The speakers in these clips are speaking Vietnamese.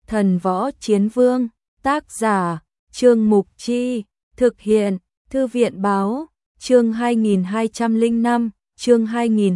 Thần Võ Chiến Vương, tác giả, Trương Mục Chi, thực hiện, Thư viện Báo, chương 2205, chương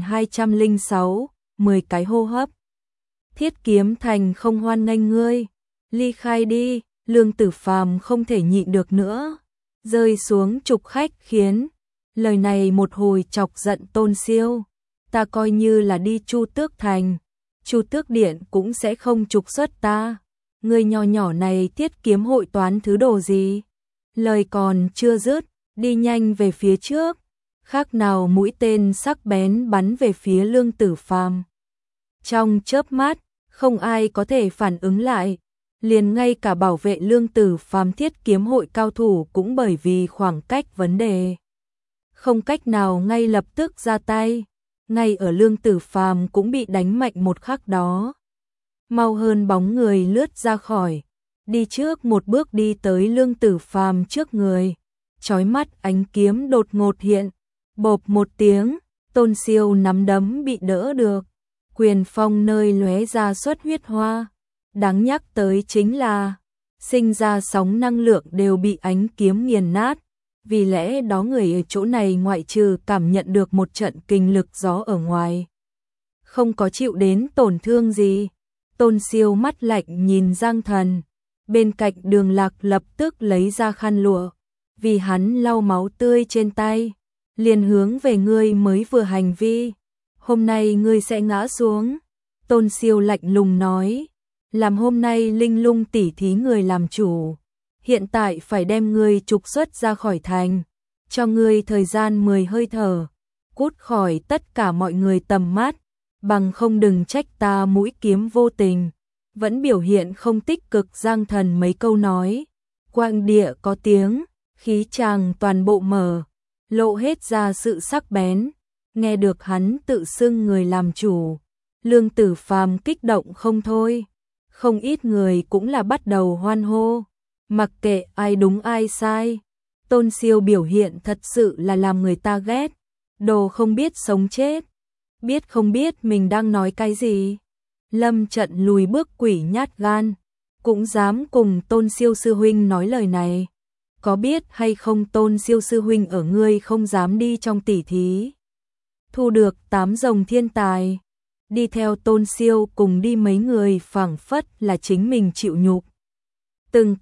2206, 10 cái hô hấp. Thiết Kiếm Thành không hoan nghênh ngươi, ly khai đi. Lương Tử Phàm không thể nhịn được nữa, rơi xuống trục khách khiến. Lời này một hồi chọc giận Tôn Siêu. Ta coi như là đi Chu Tước Thành, Chu Tước Điện cũng sẽ không trục xuất ta. Người nhỏ nhỏ này thiết kiếm hội toán thứ đồ gì? Lời còn chưa dứt, đi nhanh về phía trước, khác nào mũi tên sắc bén bắn về phía Lương Tử Phàm. Trong chớp mắt, không ai có thể phản ứng lại, liền ngay cả bảo vệ Lương Tử Phàm thiết kiếm hội cao thủ cũng bởi vì khoảng cách vấn đề, không cách nào ngay lập tức ra tay. Ngay ở Lương Tử Phàm cũng bị đánh mạnh một khắc đó, mau hơn bóng người lướt ra khỏi, đi trước một bước đi tới Lương Tử Phàm trước người, chói mắt ánh kiếm đột ngột hiện, bộp một tiếng, Tôn Siêu nắm đấm bị đỡ được, quyền phong nơi lóe ra xuất huyết hoa. Đáng nhắc tới chính là sinh ra sóng năng lượng đều bị ánh kiếm nghiền nát, vì lẽ đó người ở chỗ này ngoại trừ cảm nhận được một trận kình lực gió ở ngoài, không có chịu đến tổn thương gì. Tôn Siêu mắt lạnh nhìn Giang Thần, bên cạnh Đường Lạc lập tức lấy ra khăn lụa, vì hắn lau máu tươi trên tay, liền hướng về ngươi mới vừa hành vi, hôm nay ngươi sẽ ngã xuống. Tôn Siêu lạnh lùng nói, làm hôm nay Linh Lung tỉ thí người làm chủ, hiện tại phải đem ngươi trục xuất ra khỏi thành, cho ngươi thời gian 10 hơi thở, cút khỏi tất cả mọi người tầm mắt, bằng không đừng trách ta mũi kiếm vô tình. Vẫn biểu hiện không tích cực Giang Thần mấy câu nói, quang địa có tiếng, khí chàng toàn bộ mở, lộ hết ra sự sắc bén. Nghe được hắn tự xưng người làm chủ, Lương Tử Phàm kích động không thôi, không ít người cũng là bắt đầu hoan hô, mặc kệ ai đúng ai sai. Tôn Siêu biểu hiện thật sự là làm người ta ghét, đồ không biết sống chết, biết không biết mình đang nói cái gì. Lâm Trận lùi bước quỷ nhát gan, cũng dám cùng Tôn Siêu sư huynh nói lời này. Có biết hay không Tôn Siêu sư huynh ở ngươi không dám đi trong tỉ thí, thu được 8 rồng thiên tài, đi theo Tôn Siêu cùng đi mấy người phảng phất là chính mình chịu nhục. Từng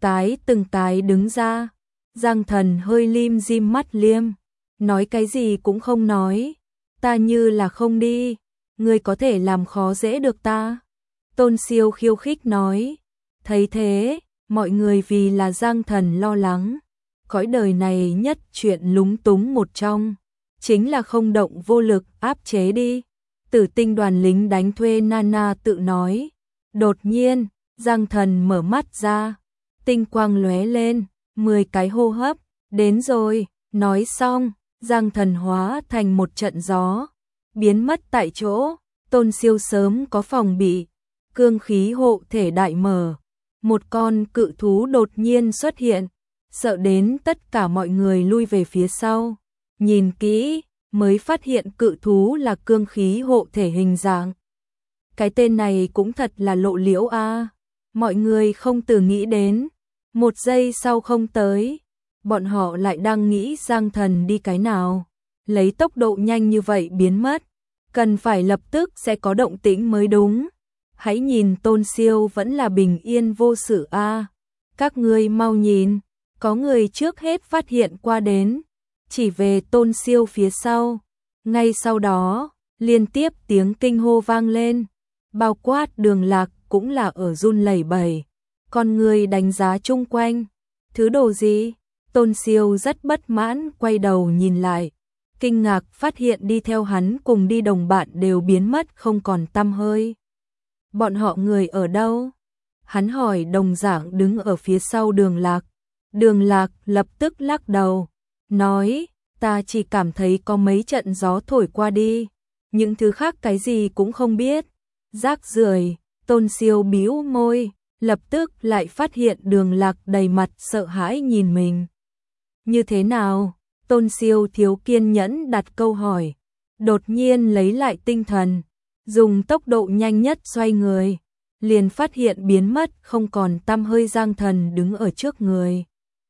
cái đứng ra, Giang Thần hơi lim dim mắt liêm, nói cái gì cũng không nói, ta như là không đi, ngươi có thể làm khó dễ được ta. Tôn Siêu khiêu khích nói, thấy thế, mọi người vì là Giang Thần lo lắng, cõi đời này nhất chuyện lúng túng một trong, chính là không động vô lực áp chế đi. Tử Tinh đoàn lính đánh thuê Nana tự nói. Đột nhiên, Giang Thần mở mắt ra, tinh quang lóe lên, 10 cái hô hấp, đến rồi. Nói xong, Giang Thần hóa thành một trận gió, biến mất tại chỗ. Tôn Siêu sớm có phòng bị, cương khí hộ thể đại mở, một con cự thú đột nhiên xuất hiện, sợ đến tất cả mọi người lui về phía sau. Nhìn kỹ, mới phát hiện cự thú là cương khí hộ thể hình dạng. Cái tên này cũng thật là lộ liễu a. Mọi người không từ nghĩ đến, một giây sau không tới, bọn họ lại đang nghĩ Giang Thần đi cái nào, lấy tốc độ nhanh như vậy biến mất, cần phải lập tức sẽ có động tĩnh mới đúng. Hãy nhìn Tôn Siêu vẫn là bình yên vô sự a. Các ngươi mau nhìn, có người trước hết phát hiện qua đến, chỉ về Tôn Siêu phía sau. Ngay sau đó, liên tiếp tiếng kinh hô vang lên, bao quát Đường Lạc cũng là ở run lẩy bẩy, con người đánh giá chung quanh. Thứ đồ gì? Tôn Siêu rất bất mãn quay đầu nhìn lại, kinh ngạc phát hiện đi theo hắn cùng đi đồng bạn đều biến mất không còn tăm hơi. Bọn họ người ở đâu? Hắn hỏi đồng dạng đứng ở phía sau Đường Lạc. Đường Lạc lập tức lắc đầu, nói, ta chỉ cảm thấy có mấy trận gió thổi qua đi, những thứ khác cái gì cũng không biết. Rác rưởi. Tôn Siêu bĩu môi, lập tức lại phát hiện Đường Lạc đầy mặt sợ hãi nhìn mình. Như thế nào? Tôn Siêu thiếu kiên nhẫn đặt câu hỏi, đột nhiên lấy lại tinh thần, dùng tốc độ nhanh nhất xoay người, liền phát hiện biến mất không còn tăm hơi Giang Thần đứng ở trước người.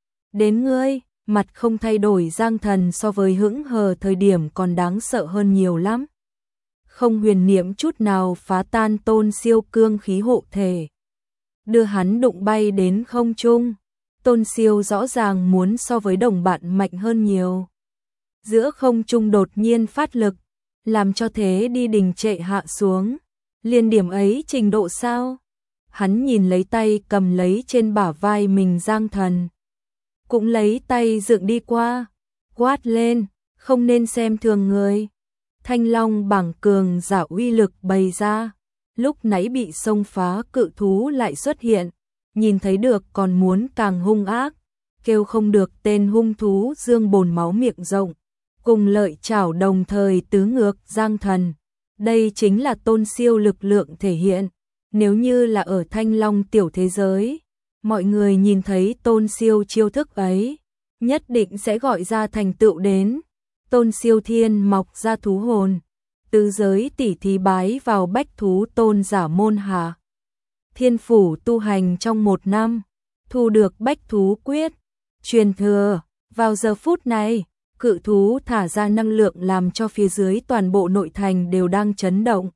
Đến ngươi, mặt không thay đổi Giang Thần so với hững hờ thời điểm còn đáng sợ hơn nhiều lắm. Không huyền niệm chút nào phá tan Tôn Siêu cương khí hộ thể, đưa hắn đụng bay đến không trung. Tôn Siêu rõ ràng muốn so với đồng bạn mạnh hơn nhiều. Giữa không trung đột nhiên phát lực, làm cho thế đi đình trệ hạ xuống. Liên điểm ấy trình độ sao? Hắn nhìn lấy tay cầm lấy trên bả vai mình Giang Thần, cũng lấy tay dựng đi qua, quát lên, không nên xem thường người. Thanh Long bảng cường giả uy lực bày ra, lúc nãy bị xông phá cự thú lại xuất hiện, nhìn thấy được còn muốn càng hung ác, kêu không được tên hung thú dương bồn máu miệng rộng, cùng lợi chảo đồng thời tứ ngược Giang Thần. Đây chính là Tôn Siêu lực lượng thể hiện. Nếu như là ở Thanh Long tiểu thế giới, mọi người nhìn thấy Tôn Siêu chiêu thức ấy, nhất định sẽ gọi ra thành tựu đến. Tôn Siêu thiên mọc ra thú hồn, tứ giới tỷ thí bái vào bách thú tôn giả môn hạ. Thiên phủ tu hành trong 1 năm, thu được bách thú quyết, truyền thừa. Vào giờ phút này, cự thú thả ra năng lượng làm cho phía dưới toàn bộ nội thành đều đang chấn động.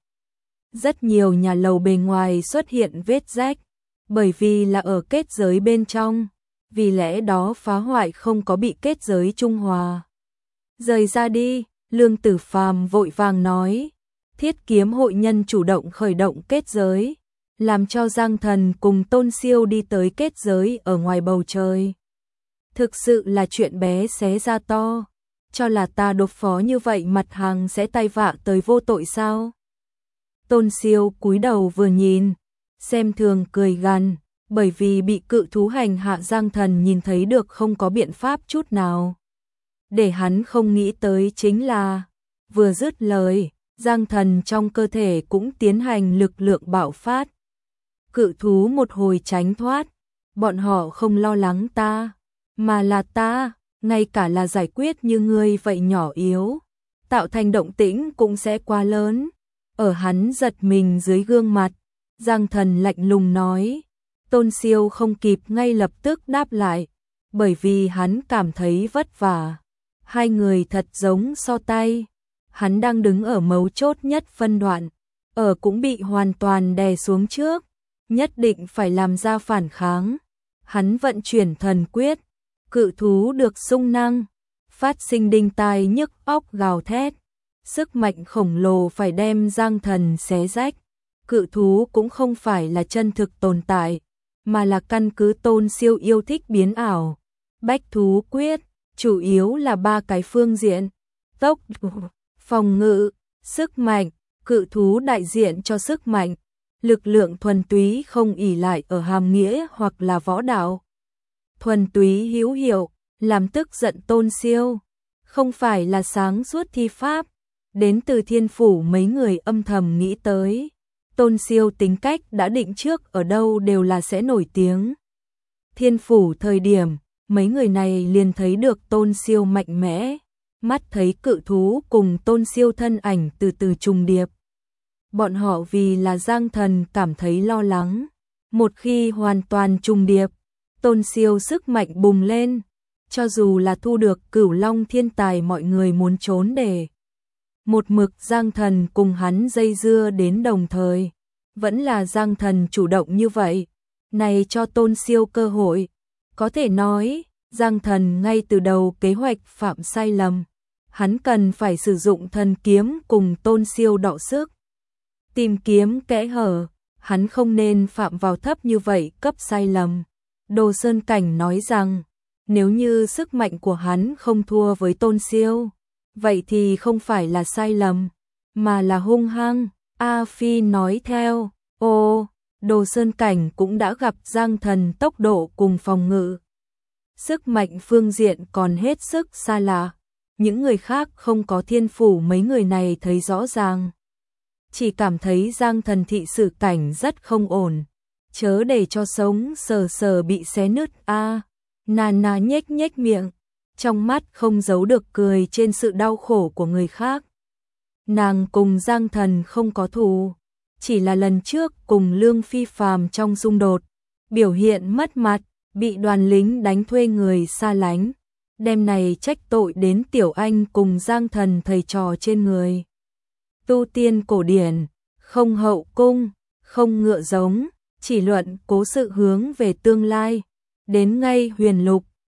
Rất nhiều nhà lầu bề ngoài xuất hiện vết rách, bởi vì là ở kết giới bên trong, vì lẽ đó phá hoại không có bị kết giới trung hòa. Rời ra đi, Lương Tử Phàm vội vàng nói. Thiết kiếm hội nhân chủ động khởi động kết giới, làm cho Giang Thần cùng Tôn Siêu đi tới kết giới ở ngoài bầu trời. Thực sự là chuyện bé xé ra to, cho là ta đột phó như vậy mặt hàng sẽ tai vạ tới vô tội sao? Tôn Siêu cúi đầu vừa nhìn, xem thường cười gằn, bởi vì bị cự thú hành hạ Giang Thần nhìn thấy được không có biện pháp chút nào. Để hắn không nghĩ tới chính là, vừa dứt lời, Giang Thần trong cơ thể cũng tiến hành lực lượng bạo phát. Cự thú một hồi tránh thoát, bọn họ không lo lắng ta, mà là ta, ngay cả là giải quyết như ngươi vậy nhỏ yếu, tạo thành động tĩnh cũng sẽ quá lớn. Ở hắn giật mình dưới gương mặt, Giang Thần lạnh lùng nói. Tôn Siêu không kịp ngay lập tức đáp lại, bởi vì hắn cảm thấy vất vả. Hai người thật giống so tay, hắn đang đứng ở mấu chốt nhất phân đoạn, ở cũng bị hoàn toàn đè xuống trước, nhất định phải làm ra phản kháng. Hắn vận chuyển thần quyết, cự thú được xung năng, phát sinh đinh tai nhức óc gào thét, sức mạnh khổng lồ phải đem Giang Thần xé rách. Cự thú cũng không phải là chân thực tồn tại, mà là căn cứ Tôn Siêu yêu thích biến ảo. Bách thú quyết chủ yếu là 3 cái phương diện: tốc độ, phòng ngự, sức mạnh. Cự thú đại diện cho sức mạnh, lực lượng thuần túy không ỷ lại ở hàm nghĩa hoặc là võ đạo. Thuần túy hữu hiệu, làm tức giận Tôn Siêu, không phải là sáng suốt thi pháp. Đến từ thiên phủ mấy người âm thầm nghĩ tới, Tôn Siêu tính cách đã định trước ở đâu đều là sẽ nổi tiếng. Thiên phủ thời điểm, mấy người này liền thấy được Tôn Siêu mạnh mẽ, mắt thấy cự thú cùng Tôn Siêu thân ảnh từ từ trùng điệp. Bọn họ vì là Giang Thần cảm thấy lo lắng, một khi hoàn toàn trùng điệp, Tôn Siêu sức mạnh bùng lên, cho dù là thu được Cửu Long thiên tài mọi người muốn trốn để một mực Giang Thần cùng hắn dây dưa đến đồng thời, vẫn là Giang Thần chủ động như vậy, này cho Tôn Siêu cơ hội. Có thể nói, Giang Thần ngay từ đầu kế hoạch phạm sai lầm, hắn cần phải sử dụng thần kiếm cùng Tôn Siêu đọ sức, tìm kiếm kẽ hở, hắn không nên phạm vào thấp như vậy cấp sai lầm. Đồ Sơn Cảnh nói rằng, nếu như sức mạnh của hắn không thua với Tôn Siêu, vậy thì không phải là sai lầm, mà là hung hăng. A Phi nói theo, Đồ Sơn Cảnh cũng đã gặp Giang Thần tốc độ cùng phòng ngự. Sức mạnh phương diện còn hết sức xa lạ, những người khác không có thiên phủ mấy người này thấy rõ ràng. Chỉ cảm thấy Giang Thần thị sự cảnh rất không ổn, chớ để cho sống sờ sờ bị xé nứt a. Nana nhếch nhếch miệng, trong mắt không giấu được cười trên sự đau khổ của người khác. Nàng cùng Giang Thần không có thù, chỉ là lần trước cùng Lương Phi Phàm trong xung đột, biểu hiện mất mặt, bị đoàn lính đánh thuê người xa lánh. Đêm này trách tội đến Tiểu Anh cùng Giang Thần thầy trò trên người. Tu tiên cổ điển, không hậu cung, không ngựa giống, chỉ luận cố sự hướng về tương lai. Đến ngay Huyền Lục,